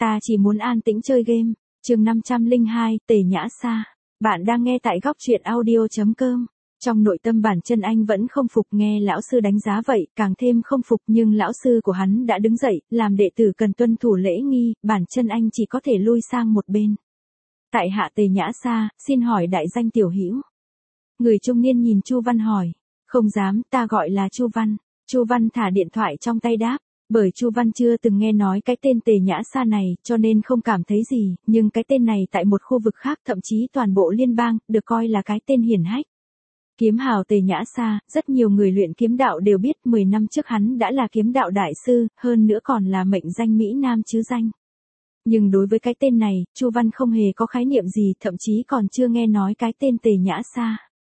ta chỉ muốn an tĩnh chơi game. Chương 502, Tề Nhã Sa. Bạn đang nghe tại góc truyện audio.com. Trong nội tâm bản chân anh vẫn không phục, nghe lão sư đánh giá vậy, càng thêm không phục, nhưng lão sư của hắn đã đứng dậy, làm đệ tử cần tuân thủ lễ nghi, bản chân anh chỉ có thể lui sang một bên. Tại hạ Tề Nhã Sa, xin hỏi đại danh tiểu hữu. Người trung niên nhìn Chu Văn hỏi. Không dám, ta gọi là Chu Văn. Chu Văn thả điện thoại trong tay đáp. Bởi Chu Văn chưa từng nghe nói cái tên Tề Nhã Sa này, cho nên không cảm thấy gì, nhưng cái tên này tại một khu vực khác, thậm chí toàn bộ liên bang, được coi là cái tên hiển hách. Kiếm hào Tề Nhã Sa, rất nhiều người luyện kiếm đạo đều biết 10 năm trước hắn đã là kiếm đạo đại sư, hơn nữa còn là mệnh danh Mỹ Nam chứ danh. Nhưng đối với cái tên này, Chu Văn không hề có khái niệm gì, thậm chí còn chưa nghe nói cái tên Tề Nhã Sa.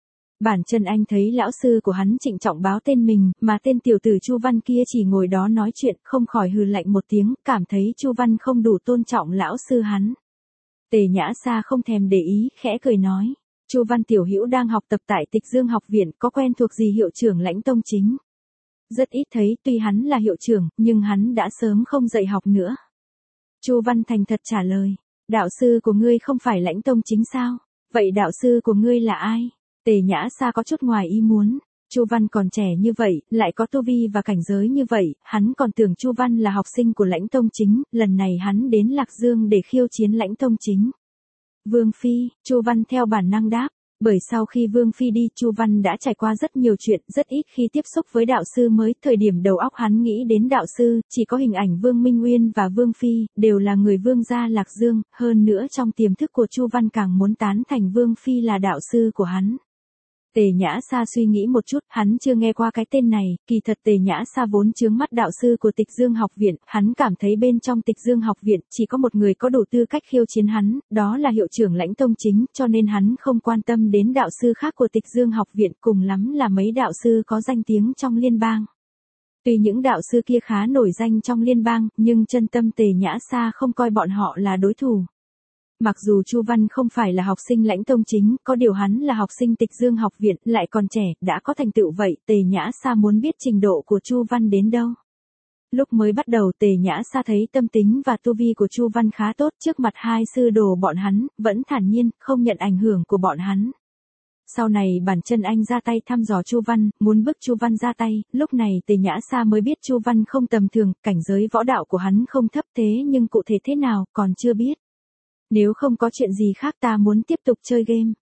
Bản chân anh thấy lão sư của hắn trịnh trọng báo tên mình, mà tên tiểu tử Chu Văn kia chỉ ngồi đó nói chuyện, không khỏi hừ lạnh một tiếng, cảm thấy Chu Văn không đủ tôn trọng lão sư hắn. Tề Nhã Sa không thèm để ý, khẽ cười nói. Chu Văn tiểu hữu đang học tập tại Tịch Dương học viện, có quen thuộc gì hiệu trưởng Lãnh Tông Chính? Rất ít thấy, tuy hắn là hiệu trưởng, nhưng hắn đã sớm không dạy học nữa. Chu Văn thành thật trả lời. Đạo sư của ngươi không phải Lãnh Tông Chính sao? Vậy đạo sư của ngươi là ai? Tề Nhã Sa có chút ngoài ý muốn. Chu Văn còn trẻ như vậy, lại có tu vi và cảnh giới như vậy, hắn còn tưởng Chu Văn là học sinh của Lãnh Tông Chính, lần này hắn đến Lạc Dương để khiêu chiến Lãnh Tông Chính. Vương Phi, Chu Văn theo bản năng đáp, bởi sau khi Vương Phi đi, Chu Văn đã trải qua rất nhiều chuyện, rất ít khi tiếp xúc với đạo sư mới, thời điểm đầu óc hắn nghĩ đến đạo sư, chỉ có hình ảnh Vương Minh Nguyên và Vương Phi, đều là người Vương gia Lạc Dương, hơn nữa trong tiềm thức của Chu Văn càng muốn tán thành Vương Phi là đạo sư của hắn. Tề Nhã Sa suy nghĩ một chút, hắn chưa nghe qua cái tên này, kỳ thật Tề Nhã Sa vốn chướng mắt đạo sư của Tịch Dương học viện, hắn cảm thấy bên trong Tịch Dương học viện chỉ có một người có đủ tư cách khiêu chiến hắn, đó là hiệu trưởng Lãnh Tông Chính, cho nên hắn không quan tâm đến đạo sư khác của Tịch Dương học viện, cùng lắm là mấy đạo sư có danh tiếng trong liên bang. Tuy những đạo sư kia khá nổi danh trong liên bang, nhưng chân tâm Tề Nhã Sa không coi bọn họ là đối thủ. Mặc dù Chu Văn không phải là học sinh Lãnh Tông Chính, có điều hắn là học sinh Tịch Dương học viện, lại còn trẻ, đã có thành tựu vậy, Tề Nhã Sa muốn biết trình độ của Chu Văn đến đâu. Lúc mới bắt đầu Tề Nhã Sa thấy tâm tính và tu vi của Chu Văn khá tốt, trước mặt hai sư đồ bọn hắn, vẫn thản nhiên, không nhận ảnh hưởng của bọn hắn. Sau này bản chân anh ra tay thăm dò Chu Văn, muốn bức Chu Văn ra tay, lúc này Tề Nhã Sa mới biết Chu Văn không tầm thường, cảnh giới võ đạo của hắn không thấp, thế nhưng cụ thể thế nào, còn chưa biết. Nếu không có chuyện gì khác ta muốn tiếp tục chơi game.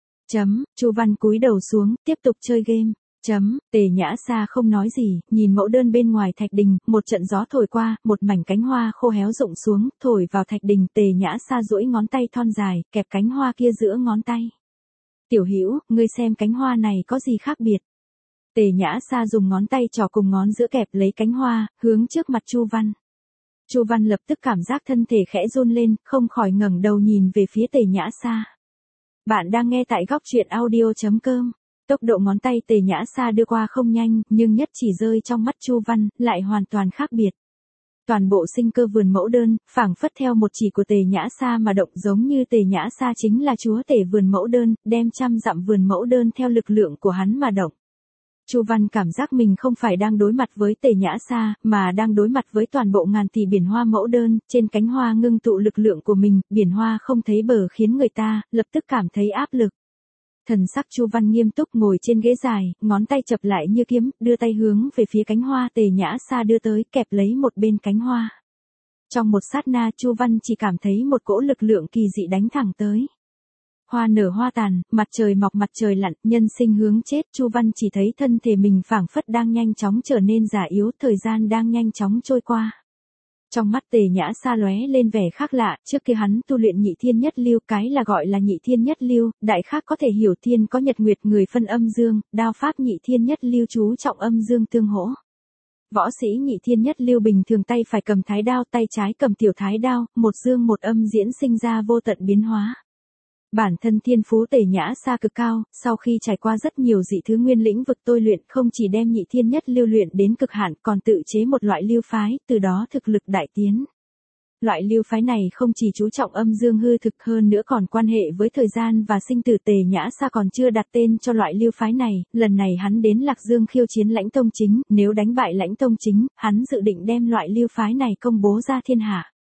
Chu Văn cúi đầu xuống, tiếp tục chơi game. Tề Nhã Sa không nói gì, nhìn mẫu đơn bên ngoài thạch đình, một trận gió thổi qua, một mảnh cánh hoa khô héo rụng xuống, thổi vào thạch đình, Tề Nhã Sa duỗi ngón tay thon dài, kẹp cánh hoa kia giữa ngón tay. Tiểu hữu, ngươi xem cánh hoa này có gì khác biệt? Tề Nhã Sa dùng ngón tay trỏ cùng ngón giữa kẹp lấy cánh hoa, hướng trước mặt Chu Văn. Chu Văn lập tức cảm giác thân thể khẽ run lên, không khỏi ngẩng đầu nhìn về phía Tề Nhã Sa. Bạn đang nghe tại góc truyện audio.com. Tốc độ ngón tay Tề Nhã Sa đưa qua không nhanh, nhưng nhất chỉ rơi trong mắt Chu Văn, lại hoàn toàn khác biệt. Toàn bộ sinh cơ vườn mẫu đơn, phảng phất theo một chỉ của Tề Nhã Sa mà động, giống như Tề Nhã Sa chính là chúa tể vườn mẫu đơn, đem trăm dặm vườn mẫu đơn theo lực lượng của hắn mà động. Chu Văn cảm giác mình không phải đang đối mặt với Tề Nhã Sa, mà đang đối mặt với toàn bộ ngàn tỷ biển hoa mẫu đơn, trên cánh hoa ngưng tụ lực lượng của mình, biển hoa không thấy bờ khiến người ta lập tức cảm thấy áp lực. Thần sắc Chu Văn nghiêm túc ngồi trên ghế dài, ngón tay chập lại như kiếm, đưa tay hướng về phía cánh hoa Tề Nhã Sa đưa tới, kẹp lấy một bên cánh hoa. Trong một sát na, Chu Văn chỉ cảm thấy một cỗ lực lượng kỳ dị đánh thẳng tới. Hoa nở hoa tàn, mặt trời mọc mặt trời lặn, nhân sinh hướng chết, Chu Văn chỉ thấy thân thể mình phảng phất đang nhanh chóng trở nên già yếu, thời gian đang nhanh chóng trôi qua. Trong mắt Tề Nhã Sa lóe lên vẻ khác lạ, trước kia hắn tu luyện nhị thiên nhất lưu, cái là gọi là nhị thiên nhất lưu, đại khác có thể hiểu thiên có nhật nguyệt người phân âm dương, đao pháp nhị thiên nhất lưu chú trọng âm dương tương hỗ. Võ sĩ nhị thiên nhất lưu bình thường tay phải cầm thái đao, tay trái cầm tiểu thái đao, một dương một âm diễn sinh ra vô tận biến hóa. Bản thân thiên phú Tề Nhã Sa cực cao, sau khi trải qua rất nhiều dị thứ nguyên lĩnh vực tôi luyện, không chỉ đem nhị thiên nhất lưu luyện đến cực hạn, còn tự chế một loại lưu phái, từ đó thực lực đại tiến. Loại lưu phái này không chỉ chú trọng âm dương hư thực, hơn nữa còn quan hệ với thời gian và sinh tử. Tề Nhã Sa còn chưa đặt tên cho loại lưu phái này, lần này hắn đến Lạc Dương khiêu chiến Lãnh Tông Chính, nếu đánh bại Lãnh Tông Chính, hắn dự định đem loại lưu phái này công bố ra thiên hạ.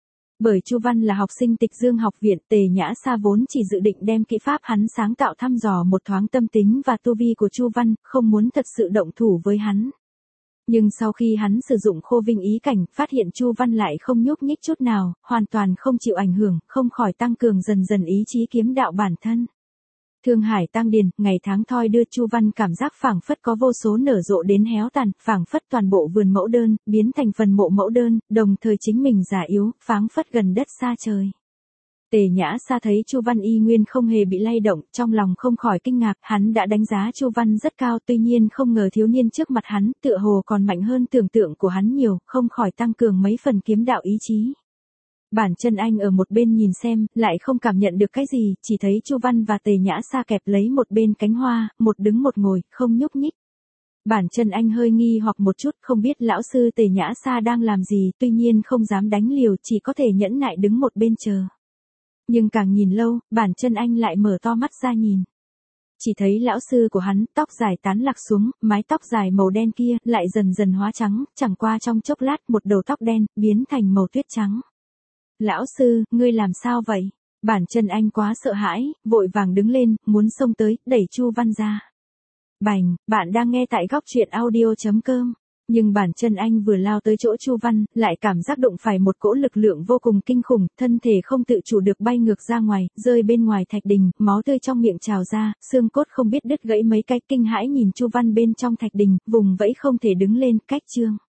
Bởi Chu Văn là học sinh Tịch Dương học viện, Tề Nhã Sa vốn chỉ dự định đem kỹ pháp hắn sáng tạo thăm dò một thoáng tâm tính và tu vi của Chu Văn, không muốn thật sự động thủ với hắn. Nhưng sau khi hắn sử dụng Khô Vinh ý cảnh, phát hiện Chu Văn lại không nhúc nhích chút nào, hoàn toàn không chịu ảnh hưởng, không khỏi tăng cường dần dần ý chí kiếm đạo bản thân. Thương hải tăng điền, ngày tháng thoi đưa, Chu Văn cảm giác phảng phất có vô số nở rộ đến héo tàn, phảng phất toàn bộ vườn mẫu đơn, biến thành phần mộ mẫu đơn, đồng thời chính mình già yếu, phảng phất gần đất xa trời. Tề Nhã Sa thấy Chu Văn y nguyên không hề bị lay động, trong lòng không khỏi kinh ngạc, hắn đã đánh giá Chu Văn rất cao, tuy nhiên không ngờ thiếu niên trước mặt hắn, tựa hồ còn mạnh hơn tưởng tượng của hắn nhiều, không khỏi tăng cường mấy phần kiếm đạo ý chí. Bản Chân Anh ở một bên nhìn xem, lại không cảm nhận được cái gì, chỉ thấy Chu Văn và Tề Nhã Sa kẹp lấy một bên cánh hoa, một đứng một ngồi, không nhúc nhích. Bản Chân Anh hơi nghi hoặc một chút, không biết lão sư Tề Nhã Sa đang làm gì, tuy nhiên không dám đánh liều, chỉ có thể nhẫn nại đứng một bên chờ. Nhưng càng nhìn lâu, Bản Chân Anh lại mở to mắt ra nhìn. Chỉ thấy lão sư của hắn, tóc dài tán lạc xuống, mái tóc dài màu đen kia, lại dần dần hóa trắng, chẳng qua trong chốc lát một đầu tóc đen, biến thành màu tuyết trắng. Lão sư, ngươi làm sao vậy? Bản Chân Anh quá sợ hãi, vội vàng đứng lên, muốn xông tới, đẩy Chu Văn ra. Bành, bạn đang nghe tại góc truyện audio.com. Nhưng Bản Chân Anh vừa lao tới chỗ Chu Văn, lại cảm giác đụng phải một cỗ lực lượng vô cùng kinh khủng, thân thể không tự chủ được bay ngược ra ngoài, rơi bên ngoài thạch đình, máu tươi trong miệng trào ra, xương cốt không biết đứt gãy mấy cái, kinh hãi nhìn Chu Văn bên trong thạch đình, vùng vẫy không thể đứng lên, cách trương.